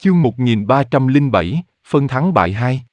Chương 1307, phân thắng bại 2.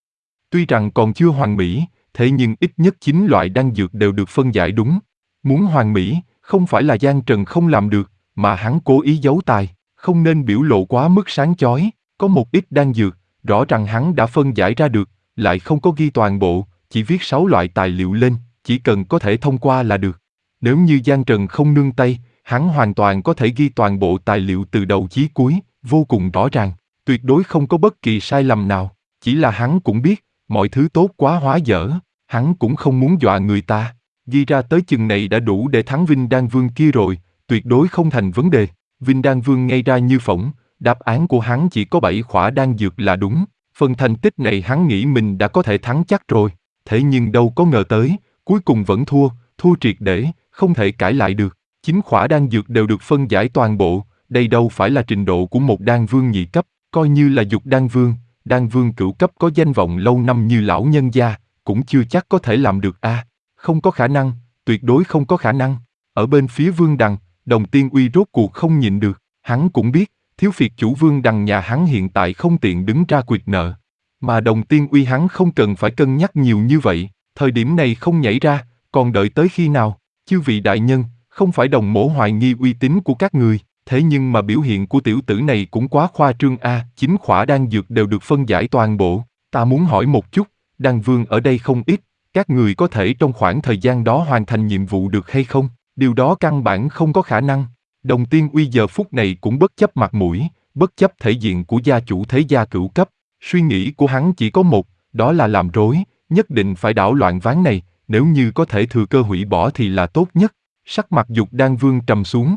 Tuy rằng còn chưa hoàn mỹ, thế nhưng ít nhất 9 loại đan dược đều được phân giải đúng. Muốn hoàn mỹ, không phải là Giang Trần không làm được, mà hắn cố ý giấu tài, không nên biểu lộ quá mức sáng chói. Có một ít đan dược, rõ ràng hắn đã phân giải ra được, lại không có ghi toàn bộ, chỉ viết 6 loại tài liệu lên, chỉ cần có thể thông qua là được. Nếu như Giang Trần không nương tay, hắn hoàn toàn có thể ghi toàn bộ tài liệu từ đầu chí cuối, vô cùng rõ ràng, tuyệt đối không có bất kỳ sai lầm nào. Chỉ là hắn cũng biết, mọi thứ tốt quá hóa dở, hắn cũng không muốn dọa người ta. Ghi ra tới chừng này đã đủ để thắng Vinh Đan Vương kia rồi, tuyệt đối không thành vấn đề. Vinh Đan Vương ngây ra như phỗng, đáp án của hắn chỉ có 7 khỏa đan dược là đúng. Phần thành tích này hắn nghĩ mình đã có thể thắng chắc rồi, thế nhưng đâu có ngờ tới, cuối cùng vẫn thua triệt để, không thể cãi lại được. 9 khỏa đan dược đều được phân giải toàn bộ, đây đâu phải là trình độ của một đan vương nhị cấp, coi như là dục đan vương cửu cấp có danh vọng lâu năm như lão nhân gia, cũng chưa chắc có thể làm được a. Không có khả năng, tuyệt đối không có khả năng. Ở bên phía Vương Đằng, Đồng Tiên Uy rốt cuộc không nhịn được, hắn cũng biết, thiếu phiệt chủ Vương Đằng nhà hắn hiện tại không tiện đứng ra quyệt nợ. Mà Đồng Tiên Uy hắn không cần phải cân nhắc nhiều như vậy, thời điểm này không nhảy ra, còn đợi tới khi nào? Chư vị đại nhân, không phải Đồng mỗ hoài nghi uy tín của các người, thế nhưng mà biểu hiện của tiểu tử này cũng quá khoa trương a. 9 khỏa đan dược đều được phân giải toàn bộ, ta muốn hỏi một chút, đan vương ở đây không ít, các người có thể trong khoảng thời gian đó hoàn thành nhiệm vụ được hay không? Điều đó căn bản không có khả năng. Đồng Tiên Uy giờ phút này cũng bất chấp mặt mũi, bất chấp thể diện của gia chủ thế gia cửu cấp, suy nghĩ của hắn chỉ có một, đó là làm rối, nhất định phải đảo loạn ván này, nếu như có thể thừa cơ hủy bỏ thì là tốt nhất. Sắc mặt Dục Đan Vương trầm xuống.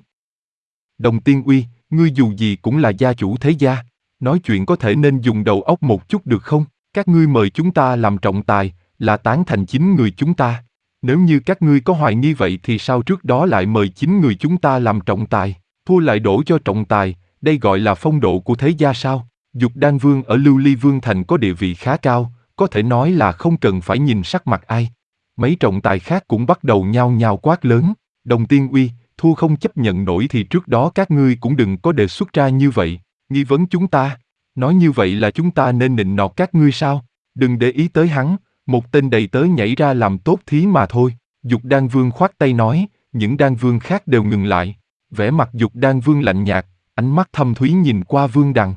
Đồng Tiên Uy, ngươi dù gì cũng là gia chủ thế gia, nói chuyện có thể nên dùng đầu óc một chút được không? Các ngươi mời chúng ta làm trọng tài, là tán thành 9 người chúng ta. Nếu như các ngươi có hoài nghi vậy thì sao trước đó lại mời 9 người chúng ta làm trọng tài, thua lại đổ cho trọng tài, đây gọi là phong độ của thế gia sao? Dục Đan Vương ở Lưu Ly Vương Thành có địa vị khá cao, có thể nói là không cần phải nhìn sắc mặt ai. Mấy trọng tài khác cũng bắt đầu nhao nhao quát lớn, Đồng Tiên Uy, thua không chấp nhận nổi thì trước đó các ngươi cũng đừng có đề xuất ra như vậy, nghi vấn chúng ta. Nói như vậy là chúng ta nên nịnh nọt các ngươi sao? Đừng để ý tới hắn, một tên đầy tớ nhảy ra làm tốt thí mà thôi. Dục Đan Vương khoát tay nói, những đan vương khác đều ngừng lại. Vẻ mặt Dục Đan Vương lạnh nhạt, ánh mắt thâm thúy nhìn qua Vương Đằng.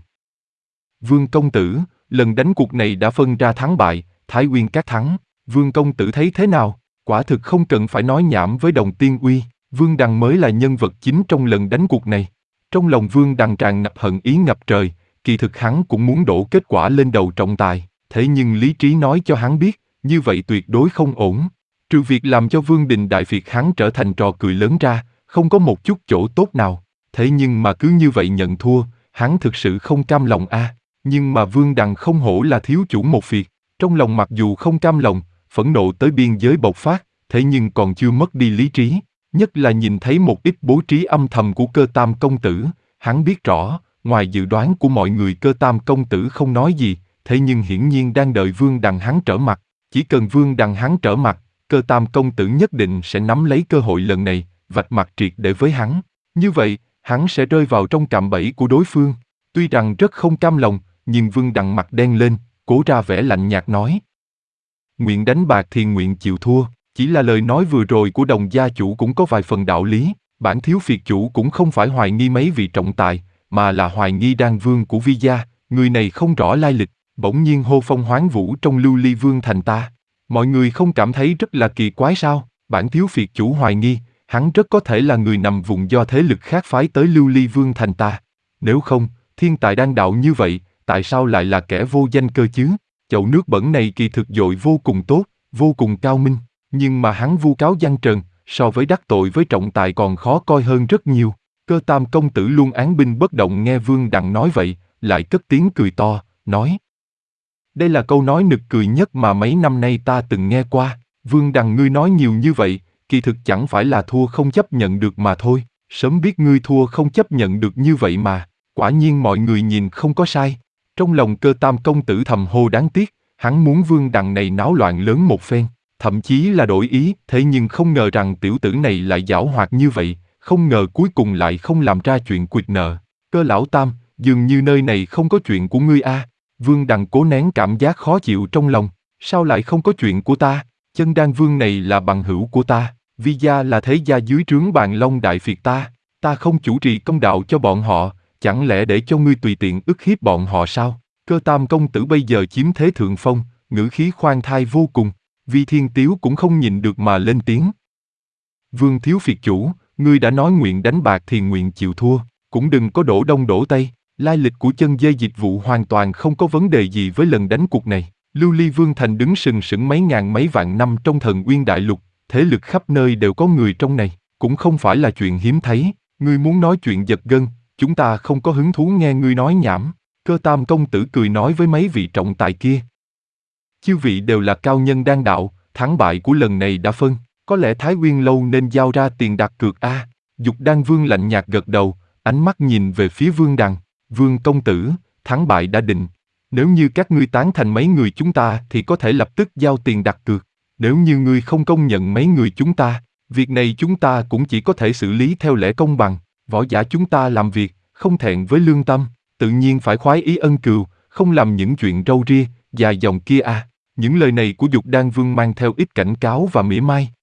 Vương công tử, lần đánh cuộc này đã phân ra thắng bại, Thái Uyên các thắng. Vương công tử thấy thế nào? Quả thực không cần phải nói nhảm với Đồng Tiên Uy, Vương Đằng mới là nhân vật chính trong lần đánh cuộc này. Trong lòng Vương Đằng tràn ngập hận ý ngập trời, kỳ thực hắn cũng muốn đổ kết quả lên đầu trọng tài, thế nhưng lý trí nói cho hắn biết, như vậy tuyệt đối không ổn. Trừ việc làm cho Vương Đình Đại Việt hắn trở thành trò cười lớn ra, không có một chút chỗ tốt nào. Thế nhưng mà cứ như vậy nhận thua, hắn thực sự không cam lòng a. Nhưng mà Vương Đằng không hổ là thiếu chủ một việc, trong lòng mặc dù không cam lòng, phẫn nộ tới biên giới bộc phát, thế nhưng còn chưa mất đi lý trí. Nhất là nhìn thấy một ít bố trí âm thầm của Cơ Tam công tử, hắn biết rõ, ngoài dự đoán của mọi người Cơ Tam công tử không nói gì, thế nhưng hiển nhiên đang đợi Vương Đằng hắn trở mặt. Chỉ cần Vương Đằng hắn trở mặt, Cơ Tam công tử nhất định sẽ nắm lấy cơ hội lần này, vạch mặt triệt để với hắn. Như vậy, hắn sẽ rơi vào trong cạm bẫy của đối phương. Tuy rằng rất không cam lòng, nhưng Vương Đằng mặt đen lên, cố ra vẻ lạnh nhạt nói. Nguyện đánh bạc thì nguyện chịu thua. Chỉ là lời nói vừa rồi của Đồng gia chủ cũng có vài phần đạo lý, bản thiếu phiệt chủ cũng không phải hoài nghi mấy vị trọng tài, mà là hoài nghi đan vương của Vi gia, người này không rõ lai lịch, bỗng nhiên hô phong hoán vũ trong Lưu Ly Vương Thành ta. Mọi người không cảm thấy rất là kỳ quái sao? Bản thiếu phiệt chủ hoài nghi, hắn rất có thể là người nằm vùng do thế lực khác phái tới Lưu Ly Vương Thành ta. Nếu không, thiên tài đan đạo như vậy, tại sao lại là kẻ vô danh cơ chứ? Chậu nước bẩn này kỳ thực dội vô cùng tốt, vô cùng cao minh. Nhưng mà hắn vu cáo Giang Trần, so với đắc tội với trọng tài còn khó coi hơn rất nhiều. Cơ Tam công tử luôn án binh bất động nghe Vương Đằng nói vậy, lại cất tiếng cười to, nói. Đây là câu nói nực cười nhất mà mấy năm nay ta từng nghe qua. Vương Đằng ngươi nói nhiều như vậy, kỳ thực chẳng phải là thua không chấp nhận được mà thôi. Sớm biết ngươi thua không chấp nhận được như vậy mà, quả nhiên mọi người nhìn không có sai. Trong lòng Cơ Tam công tử thầm hô đáng tiếc, hắn muốn Vương Đằng này náo loạn lớn một phen. Thậm chí là đổi ý, thế nhưng không ngờ rằng tiểu tử này lại giảo hoạt như vậy, không ngờ cuối cùng lại không làm ra chuyện quỵt nợ. Cơ lão Tam, dường như nơi này không có chuyện của ngươi a. Vương Đằng cố nén cảm giác khó chịu trong lòng, sao lại không có chuyện của ta? Chân Đan Vương này là bằng hữu của ta, Vi gia là thế gia dưới trướng Bàn Long Đại Việt ta không chủ trì công đạo cho bọn họ, chẳng lẽ để cho ngươi tùy tiện ức hiếp bọn họ sao? Cơ Tam công tử bây giờ chiếm thế thượng phong, ngữ khí khoan thai vô cùng, Vi Thiên Tiếu cũng không nhịn được mà lên tiếng. Vương thiếu phiệt chủ, ngươi đã nói nguyện đánh bạc thì nguyện chịu thua, cũng đừng có đổ đông đổ tây, lai lịch của chân dây dịch vụ hoàn toàn không có vấn đề gì với lần đánh cuộc này. Lưu Ly Vương Thành đứng sừng sững mấy ngàn mấy vạn năm trong Thần Uyên Đại Lục, thế lực khắp nơi đều có người trong này, cũng không phải là chuyện hiếm thấy, ngươi muốn nói chuyện giật gân, chúng ta không có hứng thú nghe ngươi nói nhảm. Cơ Tam công tử cười nói với mấy vị trọng tài kia. Chư vị đều là cao nhân đan đạo, thắng bại của lần này đã phân, có lẽ Thái Uyên Lâu nên giao ra tiền đặt cược a. Dục Đan Vương lạnh nhạt gật đầu, ánh mắt nhìn về phía Vương Đằng. Vương công tử, thắng bại đã định. Nếu như các ngươi tán thành mấy người chúng ta thì có thể lập tức giao tiền đặt cược. Nếu như ngươi không công nhận mấy người chúng ta, việc này chúng ta cũng chỉ có thể xử lý theo lẽ công bằng. Võ giả chúng ta làm việc, không thẹn với lương tâm, tự nhiên phải khoái ý ân cừu, không làm những chuyện râu ria, dài dòng kia a. Những lời này của Dục Đan Vương mang theo ít cảnh cáo và mỉa mai,